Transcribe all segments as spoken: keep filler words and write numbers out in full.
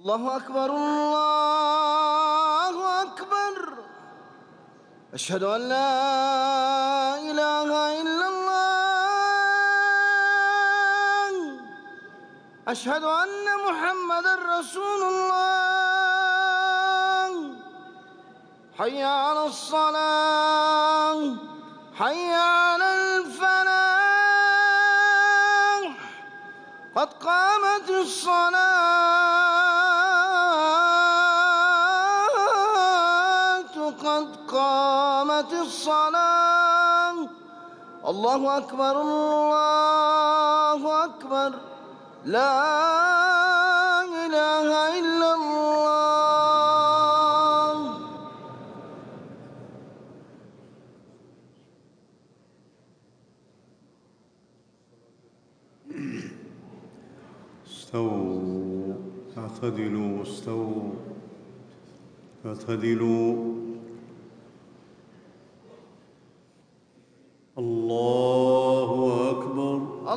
الله أكبر الله أكبر. أشهد أن لا إله إلا الله. أشهد أن محمدًا رسول الله. حي على الصلاة، حي على الفلاح، قد قامت الصلاة، قد قامت الصلاة. الله أكبر الله أكبر. لا إله إلا الله. استووا، اعتدلوا، استووا، اعتدلوا. الله أكبر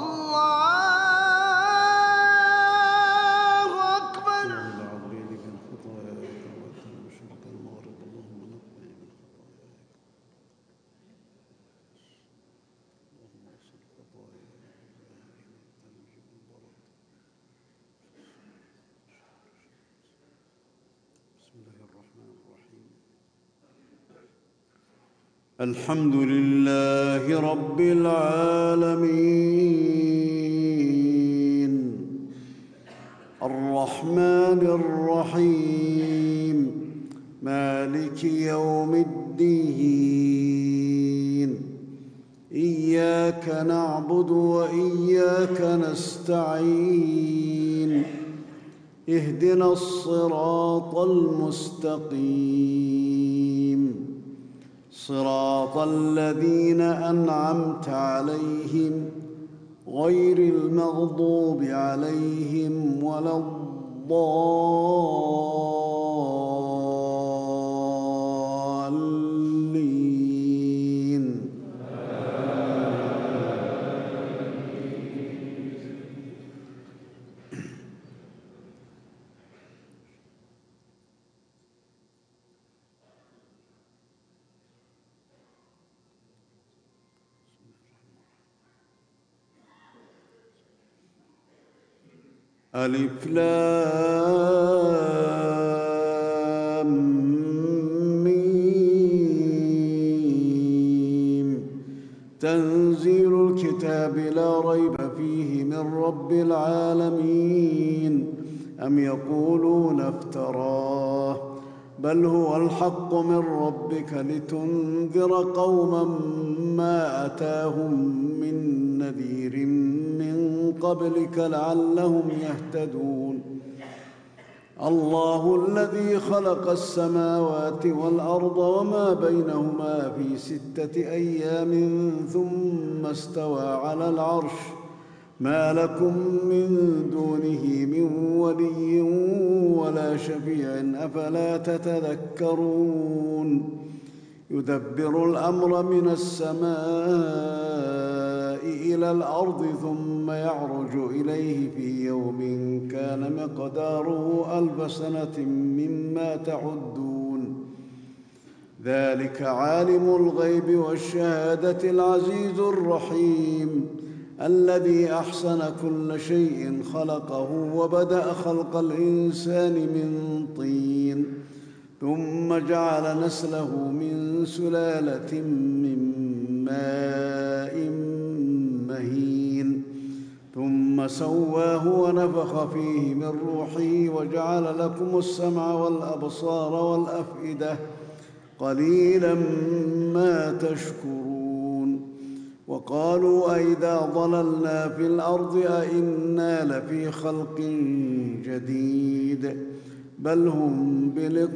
الله أكبر. الحمد لله رب العالمين، الرحمن الرحيم، مالك يوم الدين. إياك نعبد وإياك نستعين. اهدنا الصراط المستقيم، صراط الذين أنعمت عليهم غير المغضوب عليهم ولا الضالين. ألف لام ميم. تنزيل الكتاب لا ريب فيه من رب العالمين. أم يقولون افتراه، بل هو الحق من ربك لتنذر قوما ما أتاهم من نذير من قبلك لعلهم يهتدون. الله الذي خلق السماوات والأرض وما بينهما في ستة أيام ثم استوى على العرش. ما لكم من دونه من ولي ولا شفيع أفلا تتذكرون. يدبر الأمر من السماء إلى الأرض ثم يعرج إليه في يوم كان مقداره ألف سنة مما تعدون. ذلك عالم الغيب والشهادة العزيز الرحيم، الذي أحسن كل شيء خلقه وبدأ خلق الإنسان من طين ثم جعل نسله من سلالة من ماء مهين ثم سواه ونفخ فيه من روحه وجعل لكم السمع والأبصار والأفئدة قليلا ما تشكرون. وقالوا أئذا ضللنا في الأرض أئنا لفي خلق جديد بل هم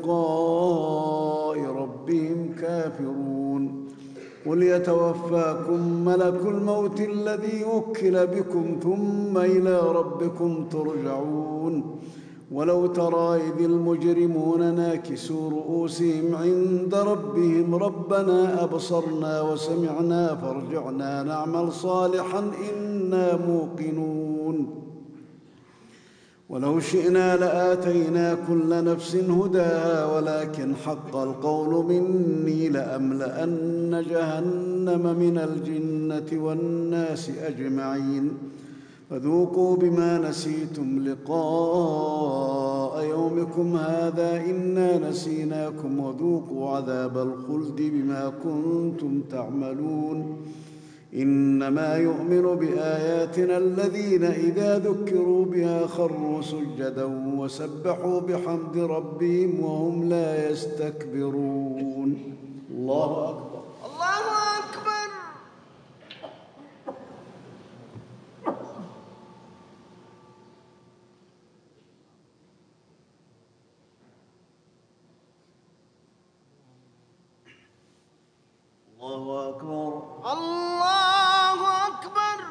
بلقاء ربهم كافرون. قل يتوفاكم ملك الموت الذي وكل بكم ثم إلى ربكم ترجعون. ولو ترى إذ المجرمون ناكسوا رؤوسهم عند ربهم ربنا أبصرنا وسمعنا فارجعنا نعمل صالحا إنا موقنون. ولو شئنا لآتينا كل نفس هداها ولكن حق القول مني لأملأن جهنم من الجنة والناس أجمعين فذوقوا بما نسيتم لقاء يومكم هذا إنا نسيناكم وذوقوا عذاب الخلد بما كنتم تعملون إنما يؤمن بآياتنا الذين إذا ذكروا بها خروا سجدا وسبحوا بحمد ربهم وهم لا يستكبرون. الله أكبر. الله أكبر. الله أكبر. الله أكبر.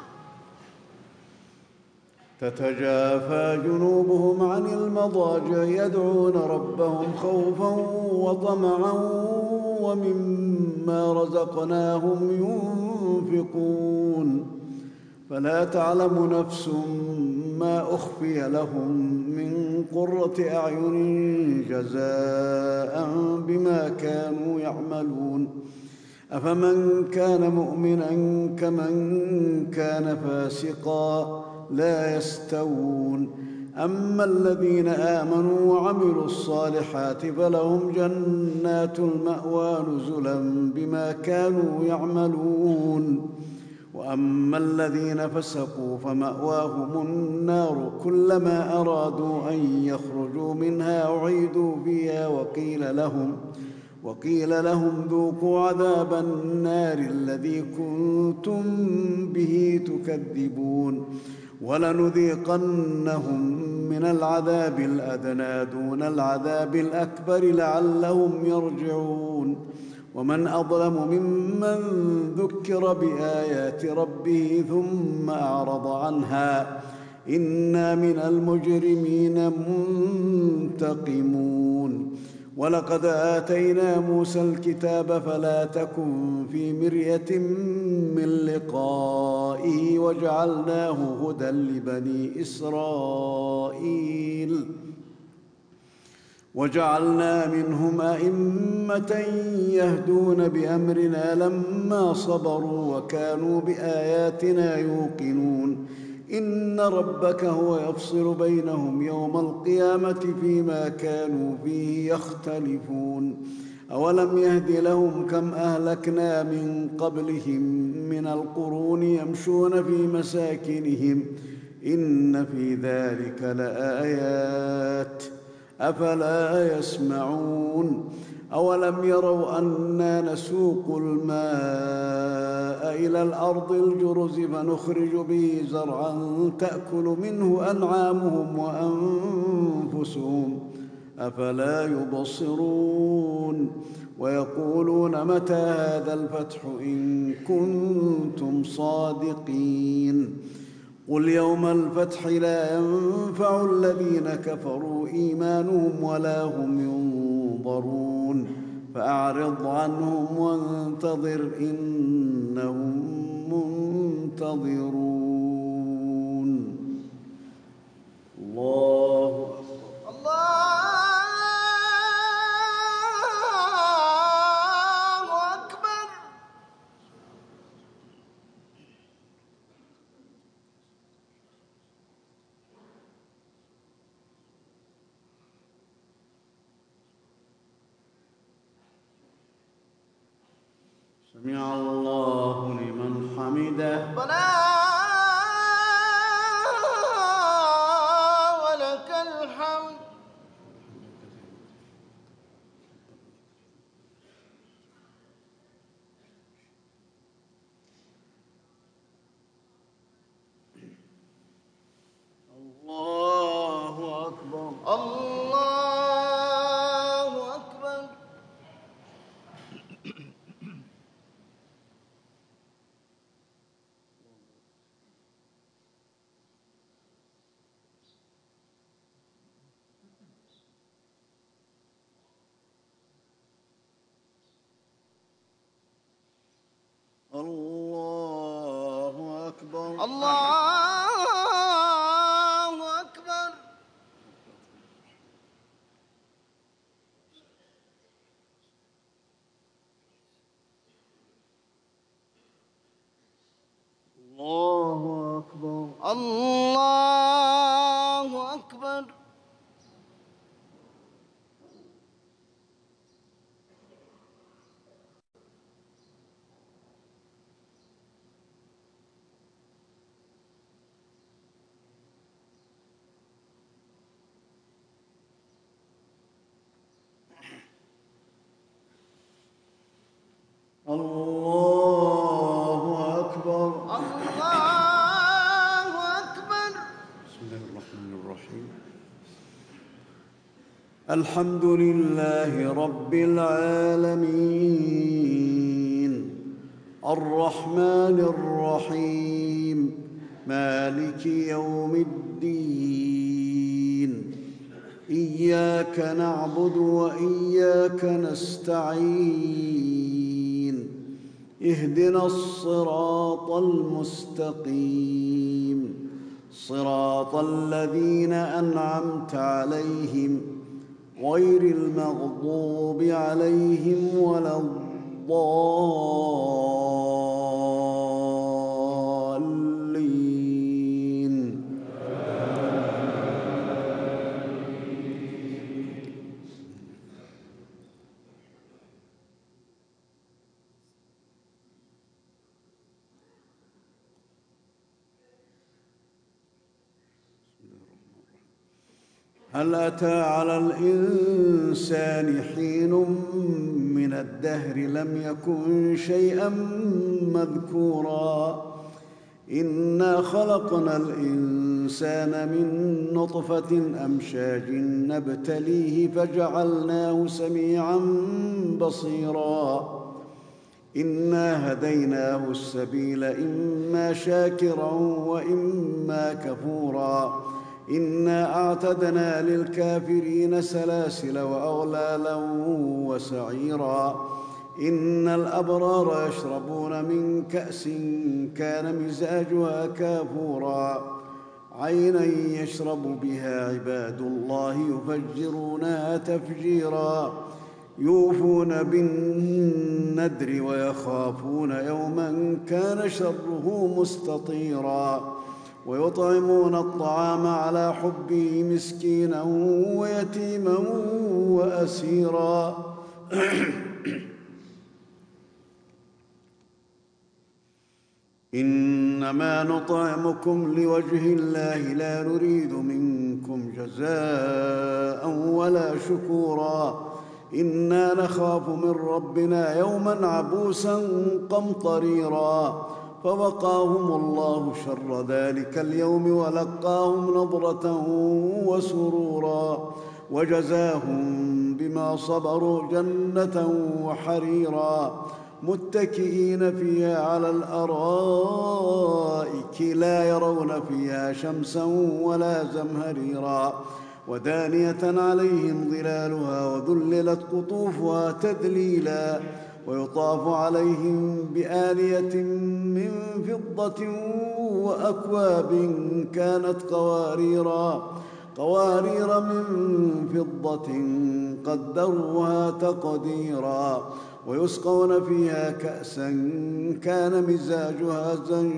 تتجافى جنوبهم عن المضاجع يدعون ربهم خوفا وطمعا ومما رزقناهم ينفقون فلا تعلم نفس ما أخفي لهم من قرة أعين جزاء بما كانوا يعملون أفمن كان مؤمنا كمن كان فاسقا لا يستوون أما الذين آمنوا وعملوا الصالحات فلهم جنات المأوى نزلا بما كانوا يعملون وأما الذين فسقوا فمأواهم النار كلما أرادوا أن يخرجوا منها أعيدوا فيها وقيل لهم وقيل لهم ذوقوا عذاب النار الذي كنتم به تكذبون ولنذيقنهم من العذاب الأدنى دون العذاب الأكبر لعلهم يرجعون ومن أظلم ممن ذكر بآيات ربه ثم أعرض عنها إنا من المجرمين منتقمون ولقد آتينا موسى الكتاب فلا تكن في مرية من لقائه وجعلناه هدى لبني إسرائيل وجعلنا منهم أئمة يهدون بأمرنا لما صبروا وكانوا بآياتنا يوقنون إن ربك هو يفصل بينهم يوم القيامة فيما كانوا فيه يختلفون أولم يهد لهم كم أهلكنا من قبلهم من القرون يمشون في مساكنهم إن في ذلك لآيات أفلا يسمعون أولم يروا أنا نسوق الماء إلى الأرض الجرز فنخرج به زرعا تأكل منه أنعامهم وأنفسهم أفلا يبصرون ويقولون متى هذا الفتح إن كنتم صادقين قل يوم الفتح لا ينفع الذين كفروا إيمانهم ولا هم ينظرون فأعرض عنهم وانتظر إنهم منتظرون. الله الله أكبر. سمع الله لمن حمده ربنا ولك الحمد. الله أكبر. الله أكبر. الله أكبر. الله أكبر. الله أكبر. الله أكبر. الله أكبر. بسم الله الرحمن الرحيم. الحمد لله رب العالمين الرحمن الرحيم مالك يوم الدين إياك نعبد وإياك نستعين اهدنا الصراط المستقيم صراط الذين أنعمت عليهم غير المغضوب عليهم ولا الضالين. هل أتى على الإنسان حين من الدهر لم يكن شيئا مذكورا إنا خلقنا الإنسان من نطفة أمشاج نبتليه فجعلناه سميعا بصيرا إنا هديناه السبيل إما شاكرا وإما كفورا إنا أعتدنا للكافرين سلاسل وأغلالا وسعيرا إن الأبرار يشربون من كأس كان مزاجها كافورا عينا يشرب بها عباد الله يفجرونها تفجيرا يوفون بالنذر ويخافون يوما كان شره مستطيرا ويطعمون الطعام على حبه مسكينا ويتيما وأسيرا إنما نطعمكم لوجه الله لا نريد منكم جزاء ولا شكورا إنا نخاف من ربنا يوما عبوسا قمطريرا فوقاهم الله شر ذلك اليوم ولقاهم نضرة وسرورا وجزاهم بما صبروا جنة وحريرا متكئين فيها على الأرائك لا يرون فيها شمسا ولا زمهريرا ودانية عليهم ظلالها وذللت قطوفها تذليلا ويطاف عليهم بآنية من فضة وأكواب كانت قواريرا قوارير من فضة قدروها تقديرا ويسقون فيها كأسا كان مزاجها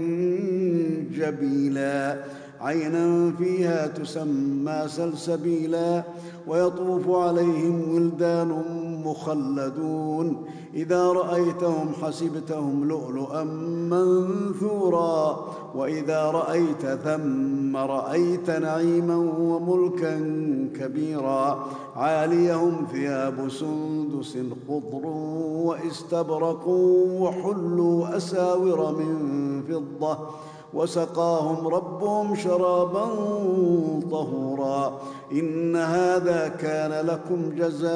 زنجبيلا عينا فيها تسمى سلسبيلا ويطوف عليهم ولدان مخلدون إذا رأيتهم حسبتهم لؤلؤا منثورا وإذا رأيت ثم رأيت نعيما وملكا كبيرا عاليهم ثياب سندس خضر واستبرق وحلوا أساور من فضة وسقاهم ربهم شرابا طهورا إن هذا كان لكم جزاء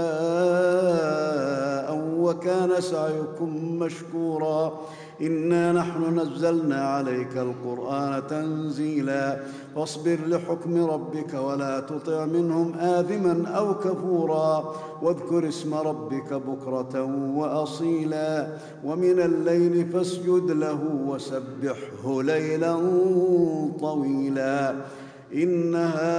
وكان سعيكم مشكورا إنا نحن نزلنا عليك القرآن تنزيلا فاصبر لحكم ربك ولا تطع منهم آثما أو كفورا واذكر اسم ربك بكرة وأصيلا ومن الليل فاسجد له وسبحه ليلا طويلا إن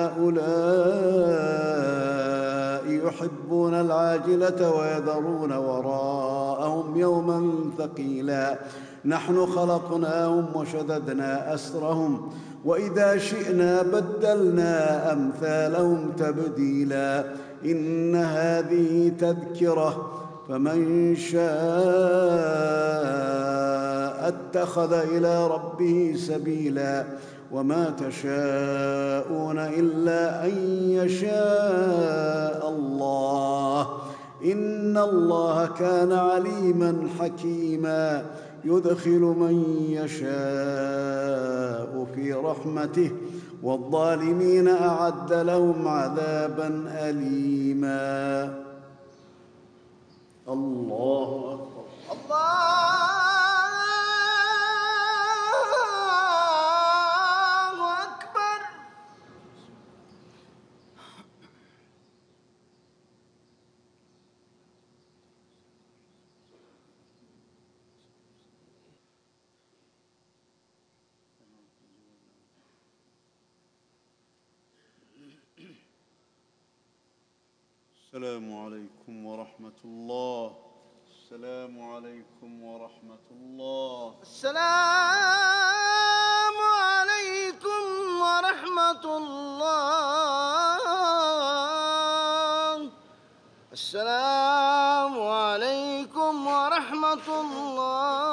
هؤلاء يحبون العاجلة ويذرون وراءهم يوما ثقيلا نحن خلقناهم وشددنا أسرهم وإذا شئنا بدلنا أمثالهم تبديلا إن هذه تذكرة فمن شاء اتخذ إلى ربه سبيلا وما تشاءون إلا أن يشاء الله إن الله كان عليما حكيما يدخل من يشاء في رحمته والظالمين أعد لهم عذابا أليما. الله أكبر. الله أكبر. السلام عليكم ورحمة الله. السلام عليكم ورحمة الله. السلام عليكم ورحمة الله. السلام عليكم ورحمة الله.